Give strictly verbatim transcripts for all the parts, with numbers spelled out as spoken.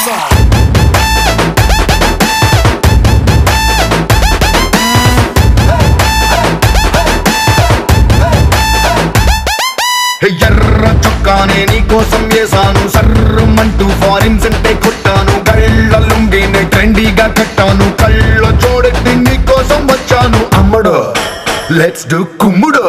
song. ఎర్ర చొక్కానే నీకోసం వేసాను సర్రమంటూ ఫారిన్ సెంటే కొట్టాను కళ్ళ లుంగిని ట్రెండీగా కట్టాను కళ్ళ చూడెత్తి నీకోసం వచ్చాను అమ్మడు లెట్స్ డు కుమ్ముడు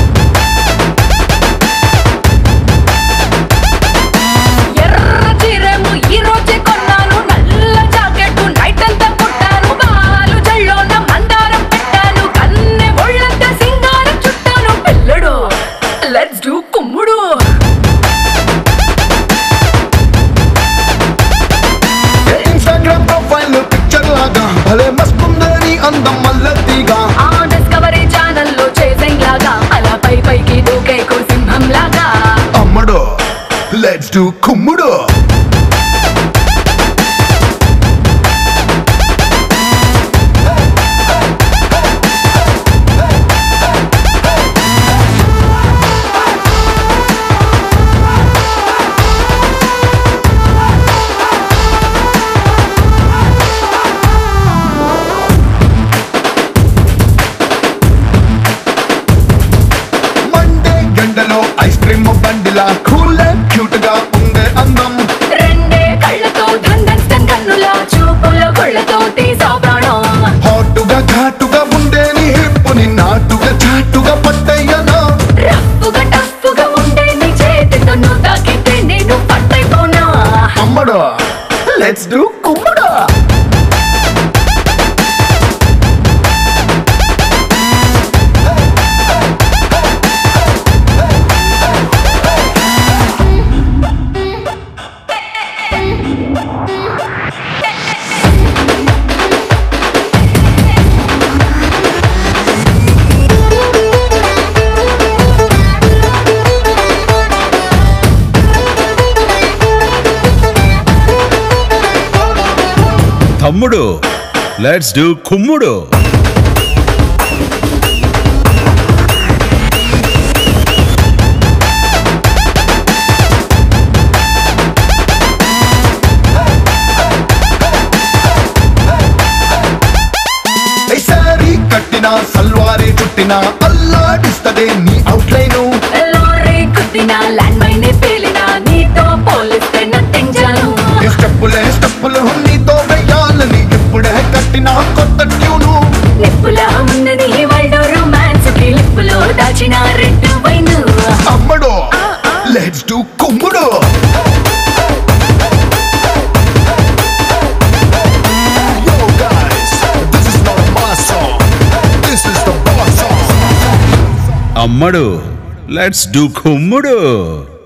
Let's do kummudu. Instagram profile picture laga bhale mastundari andam mallatiga Aa Discovery channel lo chasing laga ala pai pai ki duke ko simham laga ammadu let's do kummudu ice cream బండిలా cool cute గా ఉండే అందం రెండే కళ్ళతో ధందన్ కన్నులా చూపుల కొళ్ళతో తీసా ప్రాణం హాటుగా ఘాటుగా ఉండే నీ హిప్పుని నాటుగా చాటుగా పట్టయ్యనా రఫ్ఫుగా టఫ్ఫుగా ఉండే నీ చేతితో నువ్వు తాకితే నేను పట్టైపోనా అమ్మడు లెట్స్ డు కుమ్ముడు తమ్ముడు లెట్స్ డు కుమ్ముడు సారీ కట్టినా సల్వారీ చుట్టినా అల్లాడిస్తదే నీ అవుట్లైను లారీ కుట్టినా ల్యాండ్ మైనే పేలినా నీతో పోలిస్తే నథింగ్ జాను స్టెప్పులే స్టెప్పులు నీతో వెయ్యాలని ఎప్పుడే కట్టినా కొత్త ట్యూను నిప్పులా ఉన్నది వరల్డ్ రొమాన్స్ కి లిప్పులో దాచిన రెడ్ వైన్ అమ్మడు లెట్స్ డు కుమ్ముడు అమ్మడు లెట్స్ డు కుమ్ముడు